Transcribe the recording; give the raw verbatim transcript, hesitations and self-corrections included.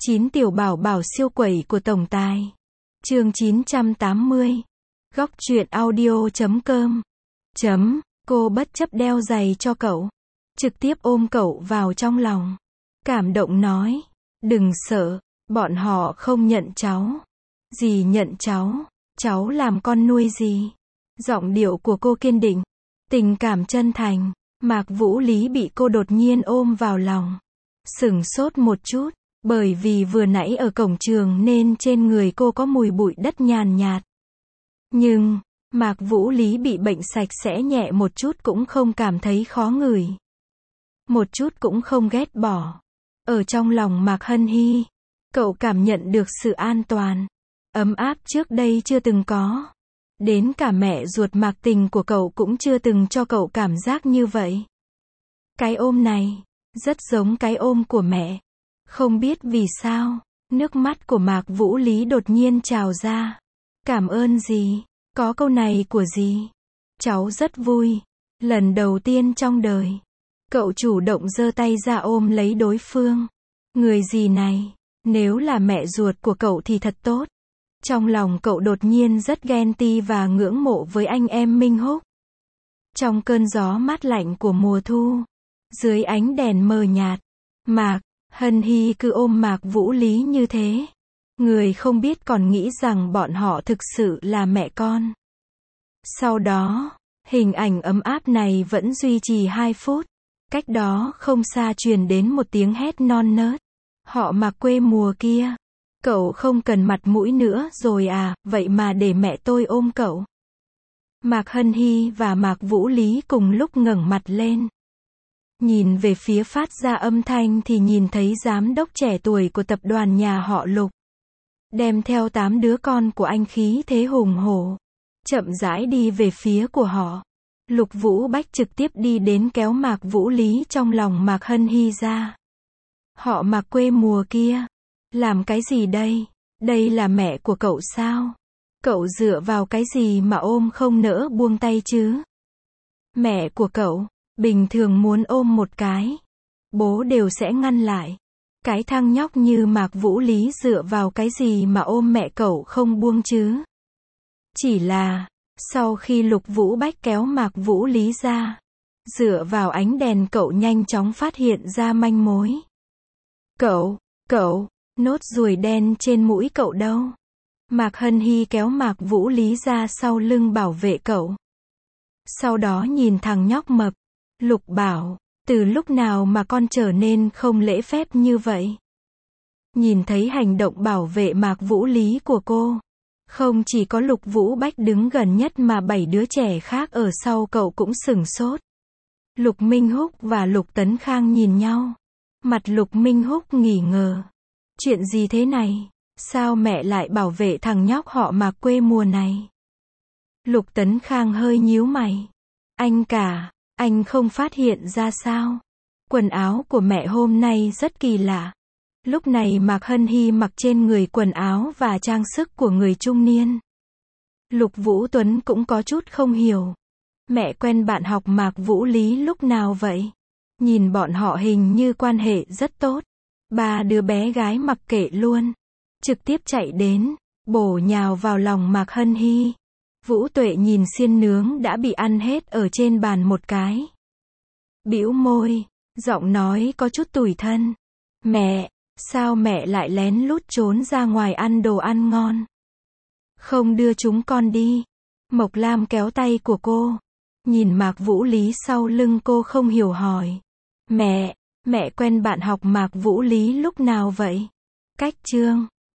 Chín tiểu bảo bảo siêu quẩy của tổng tài. Chương chín trăm tám mươi. Góc truyện audio chấm com. Chấm, cô bất chấp đeo giày cho cậu. Trực tiếp ôm cậu vào trong lòng. Cảm động nói, đừng sợ, bọn họ không nhận cháu. Dì nhận cháu, cháu làm con nuôi dì. Giọng điệu của cô kiên định, tình cảm chân thành. Mạc Vũ Lý bị cô đột nhiên ôm vào lòng. Sửng sốt một chút, bởi vì vừa nãy ở cổng trường nên trên người cô có mùi bụi đất nhàn nhạt. Nhưng, Mạc Vũ Lý bị bệnh sạch sẽ nhẹ một chút cũng không cảm thấy khó ngửi. Một chút cũng không ghét bỏ. Ở trong lòng Mạc Hân Hy, cậu cảm nhận được sự an toàn, ấm áp trước đây chưa từng có. Đến cả mẹ ruột Mạc Tình của cậu cũng chưa từng cho cậu cảm giác như vậy. Cái ôm này, rất giống cái ôm của mẹ. Không biết vì sao, nước mắt của Mạc Vũ Lý đột nhiên trào ra. Cảm ơn dì, có câu này của dì. Cháu rất vui. Lần đầu tiên trong đời, cậu chủ động giơ tay ra ôm lấy đối phương. Người dì này, nếu là mẹ ruột của cậu thì thật tốt. Trong lòng cậu đột nhiên rất ghen tị và ngưỡng mộ với anh em Minh Húc. Trong cơn gió mát lạnh của mùa thu, dưới ánh đèn mờ nhạt, Mạc Hân Hy cứ ôm Mạc Vũ Lý như thế. Người không biết còn nghĩ rằng bọn họ thực sự là mẹ con. Sau đó, hình ảnh ấm áp này vẫn duy trì hai phút. Cách đó không xa truyền đến một tiếng hét non nớt. Họ Mạc quê mùa kia. Cậu không cần mặt mũi nữa rồi à, vậy mà để mẹ tôi ôm cậu. Mạc Hân Hy và Mạc Vũ Lý cùng lúc ngẩng mặt lên. Nhìn về phía phát ra âm thanh thì nhìn thấy giám đốc trẻ tuổi của tập đoàn nhà họ Lục. Đem theo tám đứa con của anh khí thế hùng hổ. Chậm rãi đi về phía của họ. Lục Vũ Bách trực tiếp đi đến kéo Mạc Vũ Lý trong lòng Mạc Hân Hy ra. Họ Mạc quê mùa kia. Làm cái gì đây? Đây là mẹ của cậu sao? Cậu dựa vào cái gì mà ôm không nỡ buông tay chứ? Mẹ của cậu, bình thường muốn ôm một cái, bố đều sẽ ngăn lại. Cái thằng nhóc như Mạc Vũ Lý dựa vào cái gì mà ôm mẹ cậu không buông chứ? Chỉ là, sau khi Lục Vũ Bách kéo Mạc Vũ Lý ra, dựa vào ánh đèn cậu nhanh chóng phát hiện ra manh mối. Cậu, cậu, nốt ruồi đen trên mũi cậu đâu? Mạc Hân Hy kéo Mạc Vũ Lý ra sau lưng bảo vệ cậu. Sau đó nhìn thằng nhóc mập. Lục bảo, từ lúc nào mà con trở nên không lễ phép như vậy? Nhìn thấy hành động bảo vệ Mạc Vũ Lý của cô, không chỉ có Lục Vũ Bách đứng gần nhất mà bảy đứa trẻ khác ở sau cậu cũng sửng sốt. Lục Minh Húc và Lục Tấn Khang nhìn nhau. Mặt Lục Minh Húc nghi ngờ. Chuyện gì thế này? Sao mẹ lại bảo vệ thằng nhóc họ Mạc quê mùa này? Lục Tấn Khang hơi nhíu mày. Anh cả, anh không phát hiện ra sao? Quần áo của mẹ hôm nay rất kỳ lạ. Lúc này Mạc Hân Hy mặc trên người quần áo và trang sức của người trung niên. Lục Vũ Tuấn cũng có chút không hiểu. Mẹ quen bạn học Mạc Vũ Lý lúc nào vậy? Nhìn bọn họ hình như quan hệ rất tốt. Ba đứa bé gái mặc kệ luôn. Trực tiếp chạy đến, bổ nhào vào lòng Mạc Hân Hy. Vũ Tuệ nhìn xiên nướng đã bị ăn hết ở trên bàn một cái. Bĩu môi, giọng nói có chút tủi thân. Mẹ, sao mẹ lại lén lút trốn ra ngoài ăn đồ ăn ngon? Không đưa chúng con đi. Mộc Lam kéo tay của cô. Nhìn Mạc Vũ Lý sau lưng cô không hiểu hỏi. Mẹ, mẹ quen bạn học Mạc Vũ Lý lúc nào vậy? Cách chương